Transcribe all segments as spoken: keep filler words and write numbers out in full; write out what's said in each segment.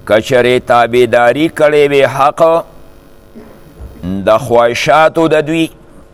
کچری تابیداری کړی وی حق د خواهشاتو د دوی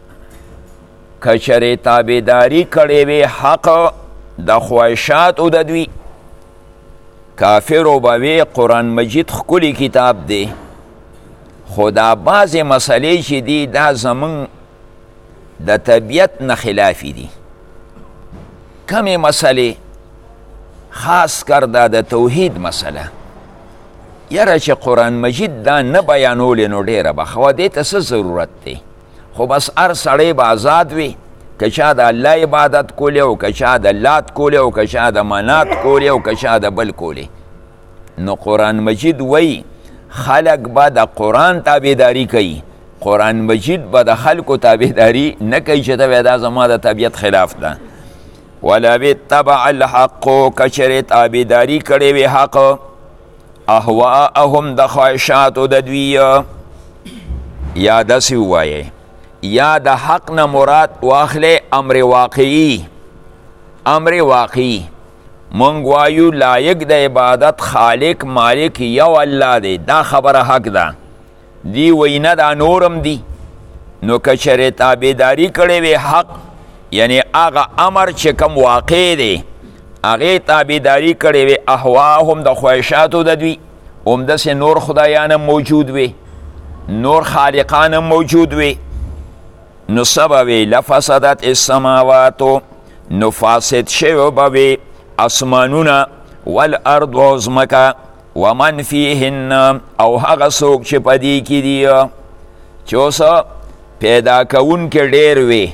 کچری تابیداری کړی وی حق د خواهشاتو د دوی کافرو به وی قرآن مجید ښکلی کتاب دی خو دا بعضې مسئلې چې دي دا زمون د طبیعت نه خلافي دي کمې مسئلې خاص کر دا د توحید مسئله یاره چې قرآن مجید دا نه بیانولې نو ډیره به ښه وه دې ته څه ضرورت دی خو بس هر سړی به آزاد وي که چا د الله عبادت کولی او که چا د لات کولی او که چا د منات کولی او که چا د بل کولی نو قرآن مجید وی خلق به د قرآن تابعداري کوي قرآن مجید به د خلکو تابعداري نه کوي چې ته دا زما د طبیعت خلاف ده ولو اتبع الحق کچرې تابعداري کړې وي حق اهواءهم د خواهشاتو د دوی یا داسې ووایې یا د حق نه مراد واخلې امر واقعي امر واقعي مونږ وایو لایق د عبادت خالق مالک یو الله دی دا خبره حق ده دی وینا دا نورم دی نو که چېرې تابعداري کړې وي حق یعنی هغه امر چې کوم واقع دی هغې تابعداري کړې وي احواهم د خواهشاتو د دوی همداسې نور خدایان هم موجود وي نور خالقان هم موجود وي نو څه به وي لفسدت السماواتو نو فاسد شوي به وي اسمانونه والارض و ځمکه ومن فیهن او هغه څوک چې په دې کې دي چې اوس پیدا کوونکي ډېر وي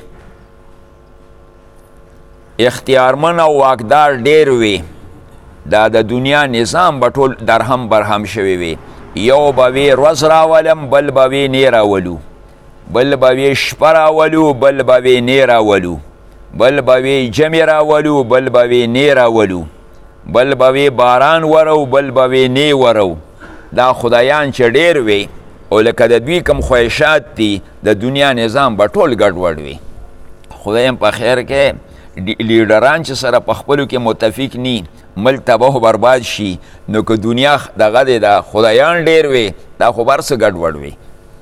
اختیارمن او واکدار ډېر وي دا د دنیا نظام به ټول درهم برهم شوی وي یو به وي ورځ راولم بل به وي نی راولو بل به وي شپه راولو بل به وي نی راولو بل به وي جمع راولو بل به وي نی راولو بل به وي باران ورو بل به وي نی ورو دا خدایان چې ډېر وي او لکه د دوی کوم خواهشات دي د دنیا نظام به ټول ګډوډ وي خدایم په خیر کې لیډران چې سره په خپلو کې متفق ني ملک تباه و برباد شي نو که دنیا دغه دی د خدایان ډېر وي دا خو بر څه ګډوډ وي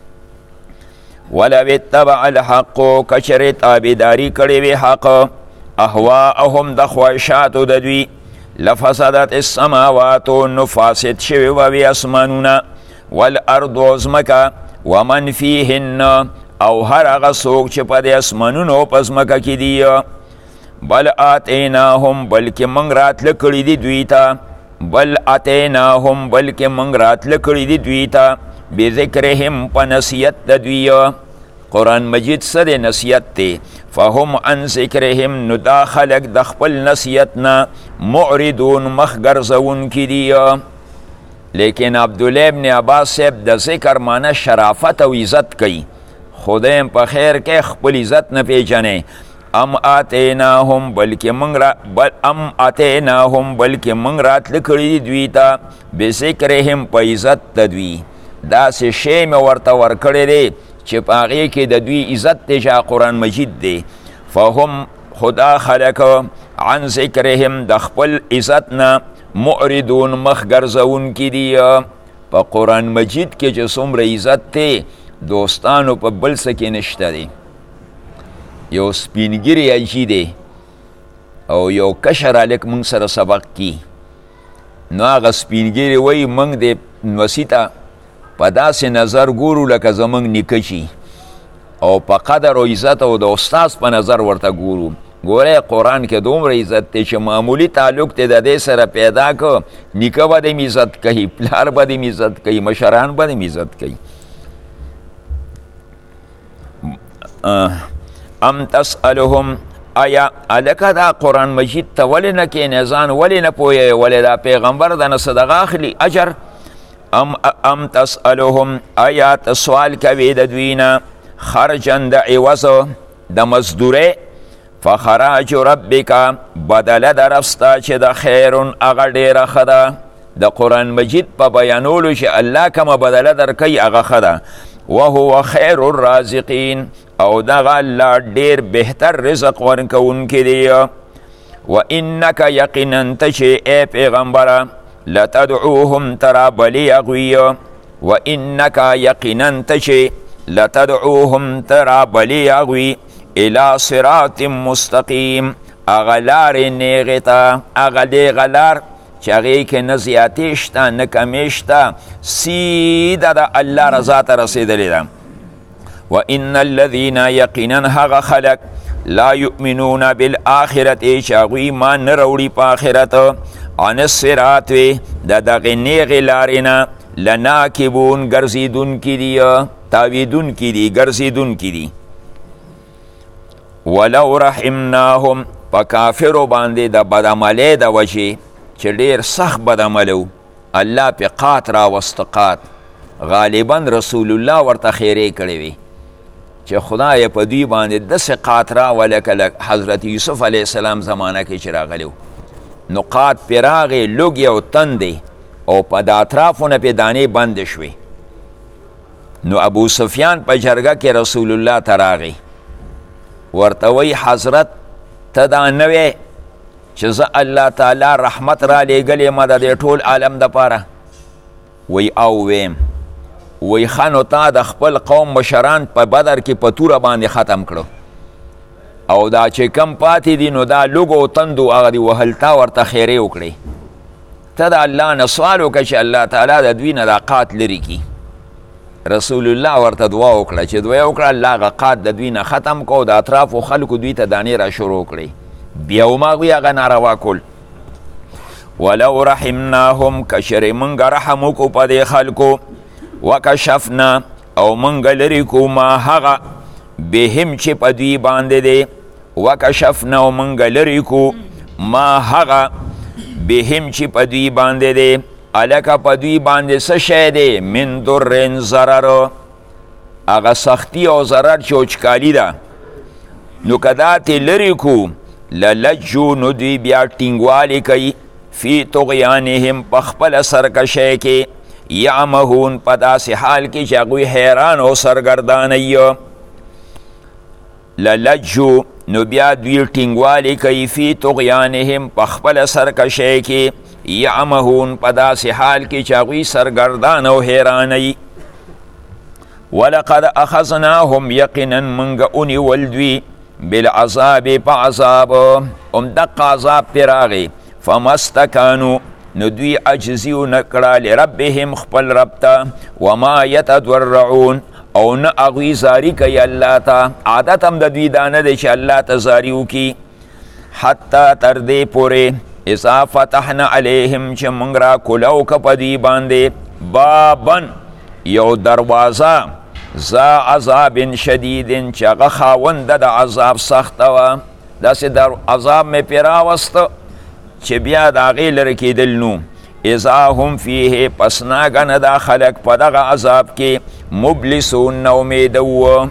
ولو اتبع الحق کچرې تابعداري کړې وي حق اهواءهم د خواهشاتو د دوی لفسدت السماواتو نو فاسد شوي به وي اسمانونه والارض و ځمکه ومن فیهن او هر هغه څوک چې په دې اسمانونو په ځمکه کې دي بل آتیناهم بلکې موږ راتله کړي دي دوی ته بل آتیناهم بلکې موږ راتله کړي دي دوی ته بذکرهم په نصیحت د دوی قرآن مجید څه دی نصیحت دی فهم عن ذکرهم نو دا خلک د خپل نصیحت نه معرضون مخ ګرځونکي دي لیکن عبدالله ابن عباس صاحب د ذکر معنی شرافت او عزت کوي خدایم په خیر کې خپل عزت نه پیژنې ام آتیناهم بلکې موږ را بل ام آتیناهم بلکې موږ راتله کړي دي دوی ته بذکرهم په عزت د دوی داسې شی مې ورته ورکړی دی چې په هغې کې د دوی عزت دی چې قرآن مجید دی فهم خدا خلک عن ذکرهم د خپل عزت نه معرضون مخ ګرځونکي دي په قرآن مجید کې چې څومره عزت دی دوستانو په بل څه کې نشته دی یو سپینګیری حاجي دی او یو کشر هلک موږ سره سبق کی نو هغه سپینګیری وایي موږ د نوسي ته په داسې نظر ګورو لکه زموږ نیکه چې او په قدر او عزت او د استاذ په نظر ورته ګورو ګوره قرآن کې دومره عزت دی چې معمولی تعلق دی د دې سره پیدا که نیکه به دې عزت کوي پلار به دې عزت کوي مشران به دې عزت کوي ام تسألهم آیا الکه دا قرآن مجید ته ولې نه کښېنې ځان ولې نه پوهیږې ولې دا پیغمبر د نه صدقه اخلي اجر ام ام تسألهم آیا ته سوال کوې د دوی نه خرجا د عوض د مزدورۍ فخراج ربک بدله د رب ستا چې د خیرون هغه ډېره ښه ده د قرآن مجید په بیانولو چې الله کومه بدله درکوي هغه ښه ده وهو خیر الرازقین او دغه الله ډېر بهتر رزق ورکوونکی دی و انک یقینا ته چې ای پیغمبره لتدعوهم ترا بلی اغوی و انکا یقینا تشی لتدعوهم ترا بلی اغوی الى صراط مستقیم اغلار نیغتا اغلی غلار چاگی که نزیاتیشتا نکمیشتا سیده دا اللہ رضا تا رسیدلی دا و ان الذین یقینا حق خلق لا یؤمنون بالآخرت چاگوی ما نروڑی پا آخرت عن الصراط وی دا دغی نیغی لارنا لناکبون گرزیدون کی دی تاویدون کی دی گرزیدون کی دی ولو رحمناهم پا کافرو بانده دا بدعملی دا وجه چه دیر سخت بدعملو اللہ پی قات را وستقات غالبا رسول الله ورته خیره کړی وي چې خدای په دوی باندې داسې قات را ولکه حضرت یوسف علیه السلام زمانه کې چې راغلی نو قات پې راغی لوږې او تندې او په د اطرافونه پې دانې بندې شوې نو ابو سفیان په جرګه کې رسول الله ته راغی ورته وی حضرت ته دا نه وی چې زه الله تعالی رحمت را لیږلی ما د دې ټول عالم دپاره وی او ویم وی ښه نو تا د خپل قوم مشران په بدر کې په توره باندې ختم کړو او دا چې کم پاتې دي نو دا لږو تندو هغه دي وهل تا ورته خیرې وکړې ته د الله نه سوال وکړه چې الله تعالی د دوی نه دا قات لرې کړي رسول الله ورته دعا وکړه چې دعا وکړه الله هغه قات د دوی نه ختم کو د اطرافو خلکو دوی ته دانې را شروع کړي بیا وماغوی هغه ناروا کول ولو رحمناهم کشر منګه رحم وکړو په دې خلکو وکشفنا او منګه لرې کو ما هغه بهم چې په دوی باندې دی وکشفنا او منګه لرې کو ما هغه بهم چې په دوی باندې دی الکه په دوی باندې څه شی دی من درن ضرر هغه سختی او ضرر چې وچکالي ده نو که دا ترې لرې کو للجو نو دوی بیا ټینګوالی کوي فی طغیانهم په خپله سرکشۍ کې یعمهون په داسې حال کې چې هغوی حیران او سرګردانه للجو نو بیا دوی ټینګوالی کوي فی طغیانهم په خپله سرکشۍ کې یعمهون په داسې حال کې چې هغوی سرګردان او حیرانوي ولقد اخذناهم یقینا منګه ونیول دوی بالعذاب په عذاب هم دقه عذاب پرې راغی فما استکانو نو دوی عجزي ونه کړه لربهم خپل رب ته وما یتضرعون او نه هغوی زاري کوي الله ته عادت هم د دوی دا نه دی چې الله ته زاري وکړي حتی تر دې پورې اذا فتحنا علیهم چې موږ را کولو که په دوی باندې بابن یو دروازه ذا عذاب شدید چې هغه خاونده د عذاب سخته وه داسې در عذاب مې پرې راوسته چې بیا د هغې لرې کېدل نو اذا هم فیه پس ناګنه دا خلک په دغه عذاب کې مبلسون نه امیده وه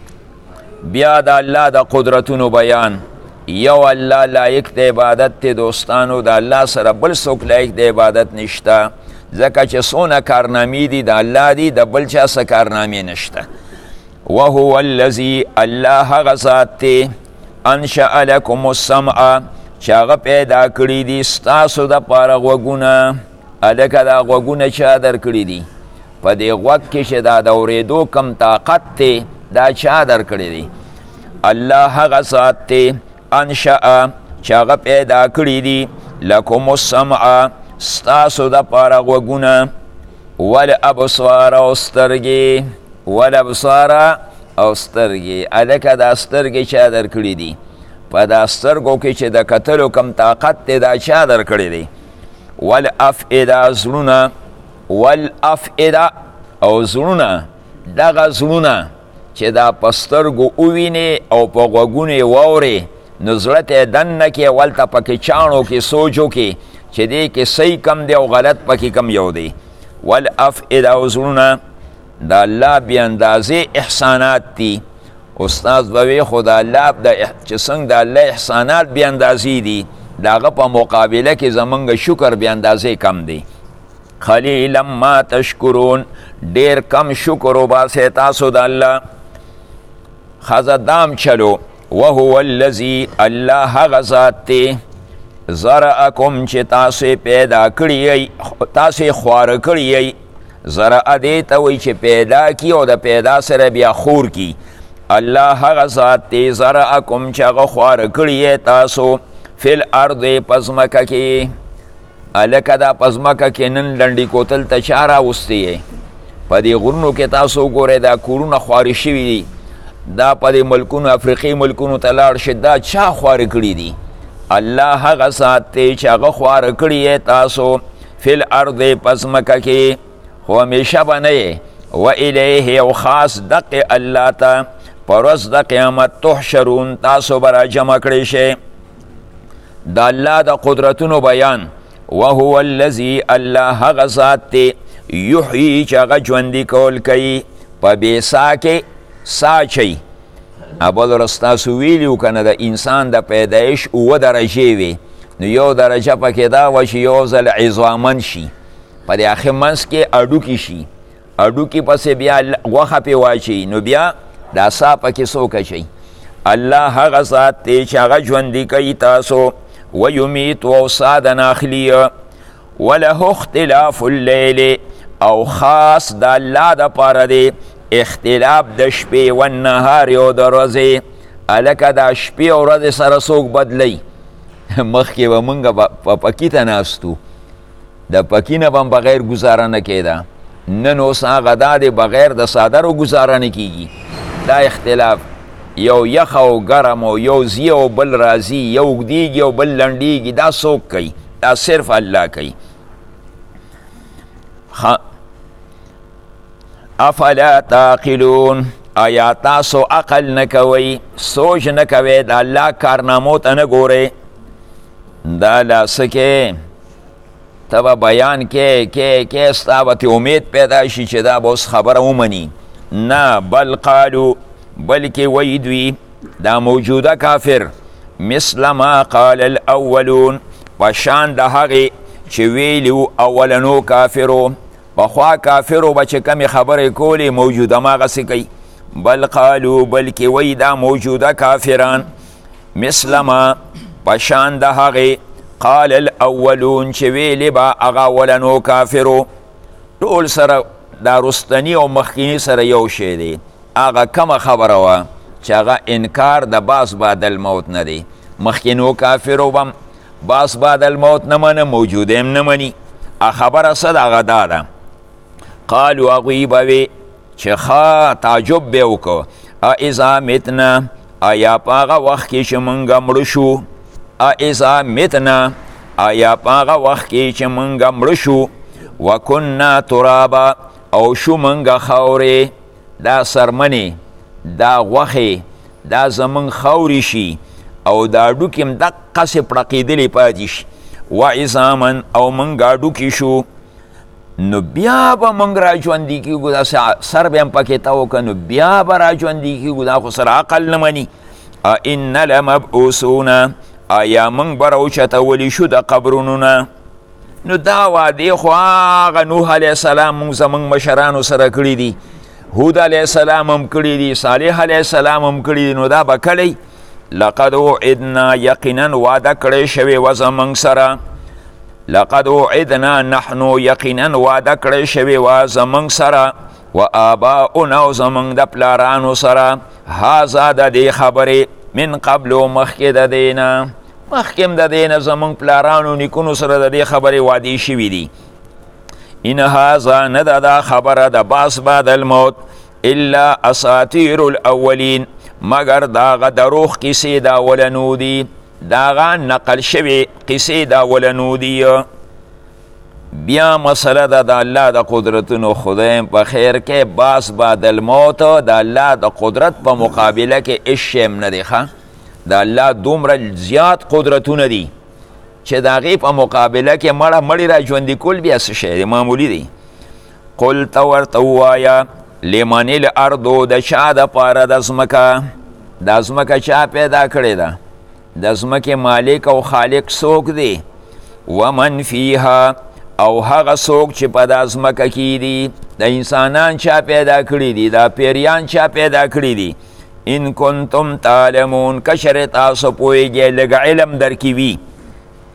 بیا د الله د قدرتونو بیان یو الله لایق د عبادت دی دوستانو د الله سره بل څوک لایق د عبادت نشته ځکه چې څونه کارنامې دي د الله دي د بل چا څه کارنامې نشته وهو الذي الله هغه ذات دی انشأ لکم السمع چې هغه پیدا کړي دي ستاسو دپاره غوږونه هلکه دا غوږونه چا درکړي دي په دې غوږ کې چې دا د اورېدو کم طاقت دی دا چا درکړی دی الله هغه ذات دی انشأ چې هغه پیدا کړي دي لکم السمع ستاسو دپاره غوږونه والابصار او سترګې والابصار او سترګې هلکه دا سترګې چا درکړي دي په دا سترګو کې چې د کتلو کم طاقت دی دا چا درکړی دی والافئده زړونه والافئده او زړونه دغه زړونه چې دا په سترګو ووینې او په غوږونو یې واورې نو زړه ته یې دننه کې ولته پکې چاڼو کې سوچ وکړي چې دې کې صحیح کم دی او غلط پکې کم یو دی والافئده او زړونه د الله بې اندازې احسانات دي استاد به وی خو د الله چې څنګه د الله احسانات بې اندازې دي د هغه په مقابله کې زمونږ شکر بې اندازې کم دی قلیلا ما تشکرون ډېر کم شکر وباسئ تاسو د الله ښځه دام چلو وهو الذي الله هغه ذات دی زرعکم چې تاسو پیدا کړی تاسو خواره کړی. زرع دې ته وایي چې پیدا کی او د پیدا سره بیا خور کی. الله هغه ذات دی زرعکم چې هغه خواره کړی تاسو فی الارض په ځمکه کې. هلکه دا په ځمکه کې نن لنډې کوتل ته چا راوستی په دې غرونو کې تاسو وګورئ دا کورونه خوارې شوي دي. دا په دې ملکونو افریقي ملکونو ته لاړ شي دا چا خواره کړي دي؟ الله هغه ذات دی چې هغه خواره کړي تاسو فی الارض په ځمکه کې خو همیشه به نه یې و الیه او خاص دقې الله ته په ورځ د قیامت تحشرون تاسو به راجمع کړی شئ. د الله د قدرتونو بیان وهو الذي الله هغه ذات دی یحیی چې هغه ژوندي کول کوي په بې سا کې سا چی. اول ورځ تاسو ویلي وو که نه د انسان د پیدایش اووه درجې وې نو یو درجه پکې دا وه چې یو ځل عظامن شي په دې اخر منځ کې هډوکي شي هډوکي پسې بیا غوښه پې واچوي نو بیا دا سا پکې څوک اچوي. الله هغه ذات دی چې هغه ژوندي کوي تاسو ویمیت او سا د ناخلي وله اختلاف اللیل او خاص د الله دپاره دی اختلاف د شپې و النهار او د ورځې. هلکه دا شپې او ورځې سره څوک بدلی مخکې به موږ په پکي ته ناستو د پکي نه به هم بغیر ګزاره نه کېده. نن اوس هغه دا دی بغیر د څادرو ګزاره نه کېږي. دا اختلاف یو یخ او ګرم او یو ځي او بل راځي یو اوږدېږي او بل لنډېږي دا څوک کوي؟ دا صرف الله کوي. افلا تعقلون آیا تاسو عقل نه کوئ سوچ نه کوئ د الله کارنامو ته نه ګورئ؟ دا لا څه کې ته به بیان کې کې کې ستا به تې امید پیدا شي چې دا به اوس خبره ومني. نه بل قالو بلکې وی دوی دا موجوده کافر مثل ما قال الاولون په شان د هغې چې ویلي اولنو کافرو. پخوا کافرو به چې کمې خبرې کولې موجوده هماغسې کوي. بل قالو بلکې وی دا موجوده کافران مثل ما په شان د هغې قال الاولون چې ویلې به هغه اولنو کافرو. ټول سره دا رستنی او مخکینی سره یو شی دی. هغه کمه خبره وه چې هغه انکار د باس بعد الموت نه دی. مخکینو کافرو به باس بعد الموت نه منه موجوده هم نه مني. خبره څه ده هغه دا ده قالو هغوی به وی چې ښه تعجب به یې وکړو اذا متنا آیا په هغه وخت کې چې موږ مړه شو اذا متنا آیا په هغه وخت کې چې موږ مړه شو وکنا ترابا او شو موږ خاورې دا سرمنې دا غوښې دا زموږ خاورې شي او دا هډوکي هم دقسې پړقېدلې پاتې شي وعظاما او موږ هډوکي شو نو بیا به موږ را ژوندي کېږو دا سر به هم پکې ته وکړه نو بیا به را ژوندي کېږو دا خو سره عقل نه مني. ان لمبعوثون آیا موږ به راوچتولی شو د قبرونو نه. نو دا وعدې خو هغه نوح علیه السلام موږ زموږ مشرانو سره کړي دي هود علیه السلام هم کړي دي صالح علیه السلام هم کړي دي نو دا به کلی لقد وعدنا یقینا وعده کړی شوې وه زموږ سره لقد وعدنا نحنو یقینا وعده کړی شوې وه زموږ سره و آباؤنا او زموږ د پلارانو سره هذا د دې خبرې من قبلو مخکې د دې نه مخکې هم د دې نه زموږ پلارانو نیکونو سره د دې خبرې وعدې شوي دي. ان هذا نه ده دا خبره د باس بعد الموت الا اساطیر الاولین مگر داغه دروغ کیسې د اولنو دي داغه نقل شوي قیسې د اولنو دي. بیا مسله ده د الله د قدرتونو خدای په خیر کې باس بعد الموت د الله د قدرت په مقابله کې هیڅ شی هم نه دی. ښه د الله دومره زیات قدرتونه دي چې د هغې په مقابله کې مړه مړی را ژوندي کول بیا څه شی دی معمولي دی. قل ته ورته ووایه لمن الارضو د چا دپاره د ځمکه دا ځمکه چا پیدا کړې ده د ځمکې مالک او خالق څوک دی ومن فیها او هغه څوک چې په دا ځمکه کې دي د انسانان چا پیدا کړي دي دا پیریان چا پیدا کړي دي. ان کنتم تعلمون که چېرې تاسو پوهېږئ لږ علم در کې وي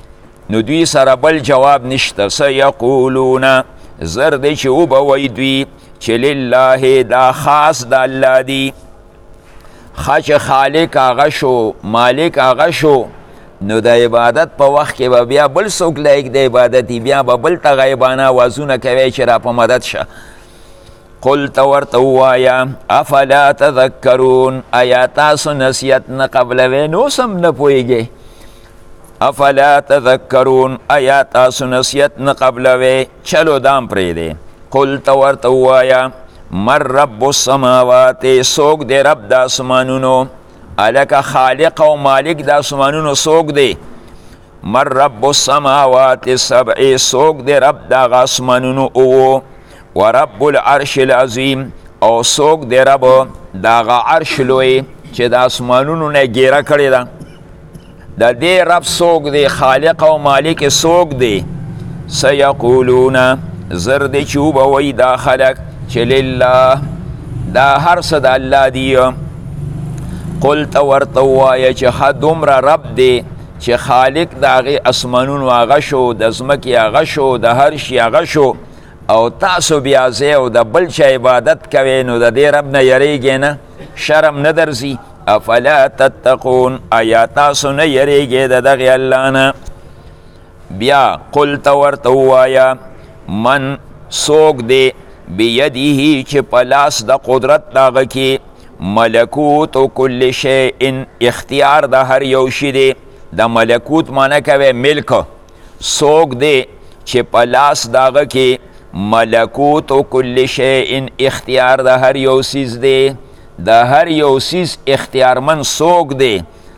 نو دوی سره بل جواب نشته. سیقولون زر دی چې وبوی دوی چې لله دا خاص د الله دی. خاص خالق هغه شو، مالک هغه شو، نو د عبادت په وخت کې به بیا بل څوک لایق د عبادت دی، بیا به بل ته غیبانه آوازونه کوي چې را په مدد شه. قل ته ورته ووایه افلا تذکرون ایا تاسو نصیحت نه قبلوئ؟ نو سم نه پوهیږئ. افلا تذکرون ایا تاسو نصیحت نه قبلوئ؟ چلو دام پرېږدئ. قل ته ورته ووایه من رب السماوات څوک دی رب د اسمانونو؟ الکه خالق او مالک د اسمانونو څوک دی؟ من رب السماوات السبع څوک دی رب دغه اسمانونو اوو؟ ورب العرش العظیم او څوک دی رب دغه عرش لوی چې د اسمانونو نه ګیره کړې ده؟ د دې رب څوک دی؟ خالق او مالک څوک دی؟ سیقولون زر دی چې وبوی دا خلک چې لله دا هر څه د الله دی. قل ته ورته ووایه چې ښه دومره رب دی چې خالق د هغې اسمانونو هغه شو، د ځمکې هغه شو، د هر شي هغه شو، او تاسو بیا ځئ او د بل چا عبادت کوئ، نو د دې رب نه یریږئ نه؟ شرم نه درځي؟ افلا تتقون ایا تاسو نه یریږئ د دغې الله نه؟ بیا قل ته ورته ووایه من څوک دی بیده چې په لاس د قدرت د هغه کې ملکوت کل شیء اختیار د هر یو شي دی. د ملکوت معنی کوي ملک. څوک دی چې په لاس د هغه کې ملکوت کل شیء اختیار د هر یو څیز دی؟ د هر یو څیز اختیارمن څوک دی؟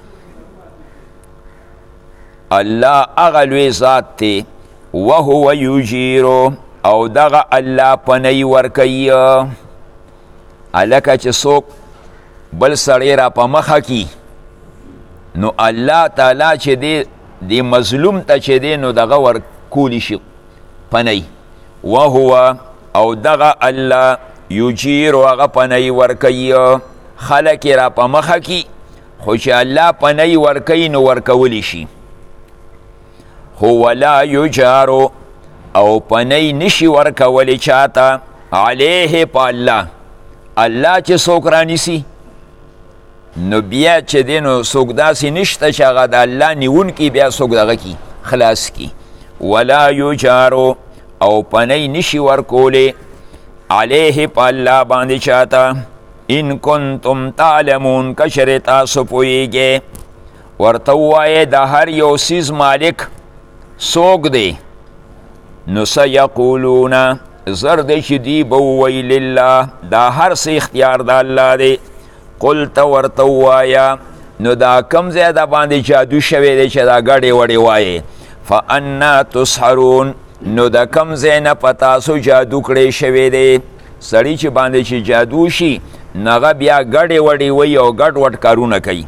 الله هغه لوی ذات دی. وهو یجیرو او دغه الله پنی ورکوي. هلکه چې څوک بل سړی را په مخه کی، نو الله تعالی چې دی دی مظلوم ته چې دی نو دغه ورکولی شي پنی. وهو او دغه الله یجیرو هغه پنی ورکوي. خلک را په مخه کی خو چې الله پنی ورکوي نو ورکولی شي. هو لا یجارو او پنی نشي ورکولی چاته علیه په الله. الله چې څوک رانیسي نو بیا چې دی نو څوک داسې نشته چې هغه د الله نیونکي بیا څوک دغه کی خلاص کی. ولا یجارو او پنی نشي ورکولی علیه په الله باندې چاته. ان کنتم تعلمون کشر تاسو پوهیږئ. ورته ووایې د هر یو څیز مالک څوک دی؟ نو سیقولون زر دی چې دی به ووایي لله دا هر څه اختیار د الله دی. قل ته ورته ووایه نو دا کم ځای د باندې جادو شوی دی چې دا ګډې وړې وایې؟ فانا تسحرون نو د کم ځای نه په تاسو جادو کړی شوی دی؟ سړي چې باندې چې جادو شي نغه بیا ګډې وړې وایي او ګډ وډ کارونه کوي.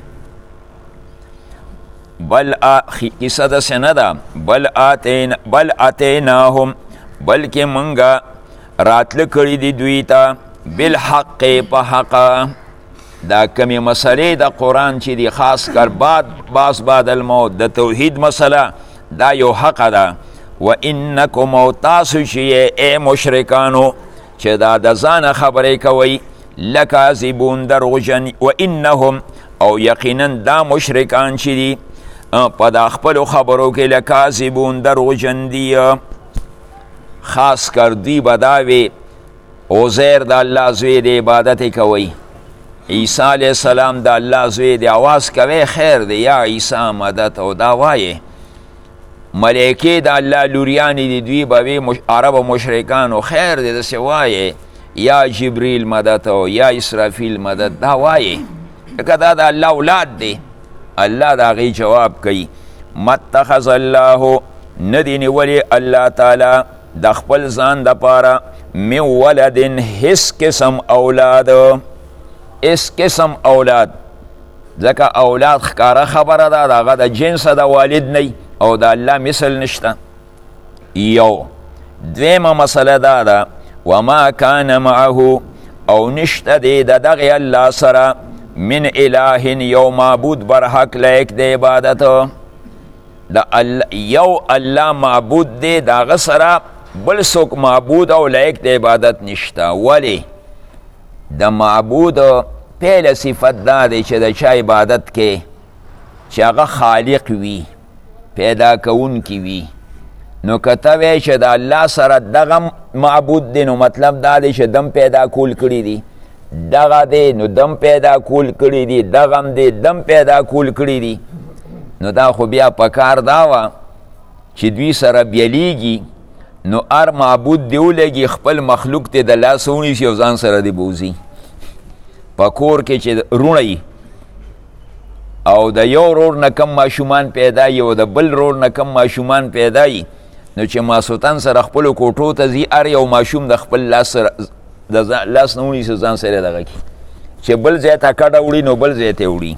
بل کیسه داسې نه ده. بل آتین بل اتیناهم بلکې منګه راتله کړي دي دوی ته بالحق په حقه. دا کمی مسئله د قرآن چې دی خاص کر بعد باس بعد الموت د توحید مسئله دا یو حق ده. و انکم او تاسو چې ای مشرکانو چې دا د ځانه خبرې کوئ لکاذبون دروغجن. و انهم او یقینا دا مشرکان چې دي په دا خپلو خبرو کې لکاذبون دروغجن دي. خاص کر دی به دا وي عزیر د الله زوی دی عبادت کوئ، عیسی علیه السلام د الله زوی دی آواز کوي خیر دی یا عیسی مدد او دا وایې. ملائکې د الله لوریانې دي دوی به وي عرب و مشرکانو خیر دی داسې وایې یا جبریل مدد او یا اسرافیل مدد دا وایې. لکه دا د الله اولاد دی. الله د هغې جواب کوي متخذ الله ندی نیولی الله تعالی د خپل ځان دپاره من ولدن هیڅ قسم اولاد. هیڅ قسم اولاد ځکه اولاد ښکاره خبره ده د هغه د جنسه د والد نه او د الله مثل نشته. یو دویمه مسله دا ده وما کان معه او نشته دی د دغې الله سره من اله یو معبود بر حق لایق د عبادت. د یو الله معبود دی، د هغه سره بل څوک معبود او لایق د عبادت نشته. ولی د معبود پیله صفت دا دی چې د چا عبادت کې چې هغه خالق وي، پیدا کوونکی وي. نو که ته وایې چې د الله سره دغه معبود دی، نو مطلب دا دی چې دم پیدا کول کړي دي، دغه دی نو دم پیدا کول کړي دي، دغم دی دم پیدا کول کړي دي. نو دا خو بیا پکار دا وه چې دوی سره بیلیږي، نو هر معبود دی ولګي خپل مخلوق ته د لاس ونیسي او ځان سره دی بوزي. په کور کې چې روڼی او د یو رور نه کم ماشومان پیدا وي او د بل رور نه کم ماشومان پیدا وي، نو چې ماسوتن سره خپلو کوټو ته ځي، هر یو ماشوم د خپل لاس سره د لاس نه ونیسي ځان سره دغه کړي، چې بل ځای ته کډه وړي نو بل ځای ته وړي.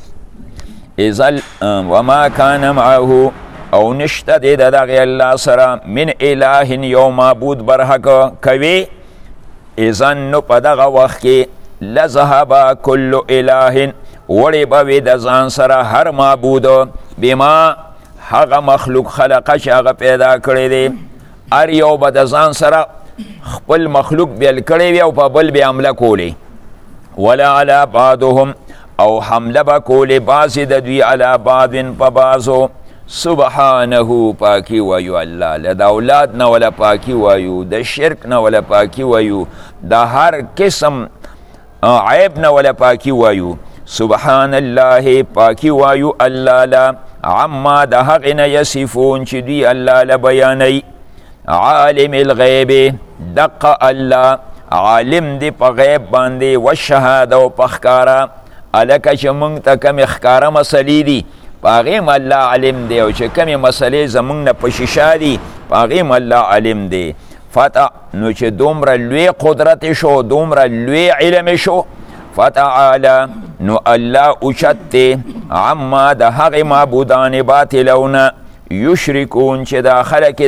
اذل وما کان معه او نشته دی د دغې الله سره من اله یو معبود برحق کوي. اذن نو په دغه وخت کې لذهب کل اله وړې به وي د ځان سره هر معبود بما هغه مخلوق خلقه چې هغه پیدا کړی دی. هر یو به د ځان سره خپل مخلوق بیل کړی وي او په بل به حمله کولی. ولا علی بعضهم او حمله به کولی بعضې د دوی علی بعض په بعضو. سبحانه پاکی وایو الله له د اولاد نه ولا پاکی وایو، د شرک نه ولا پاکی وایو، د هر قسم عیب نه ولا پاکی وایو. سبحان الله پاکی وایو الله له عما د هغې نه یصفون چې دوی الله له بیانوي. عالم الغیب دقه الله عالم دی په غیب باندې و شهاده او په ښکاره. هلکه چې موږ ته کمې ښکاره مسلې دي په هغې م الله علم دی، او چې کمې مسلې زموږ نه په شیشه دي په هغې م الله علم دی. فتح نو چې دومره لوی قدرت شو، دومره لوی علم شو، فتعالی نو الله اوچت دی عما د هغې معبودان باطلونه یشرکون چې دا خلک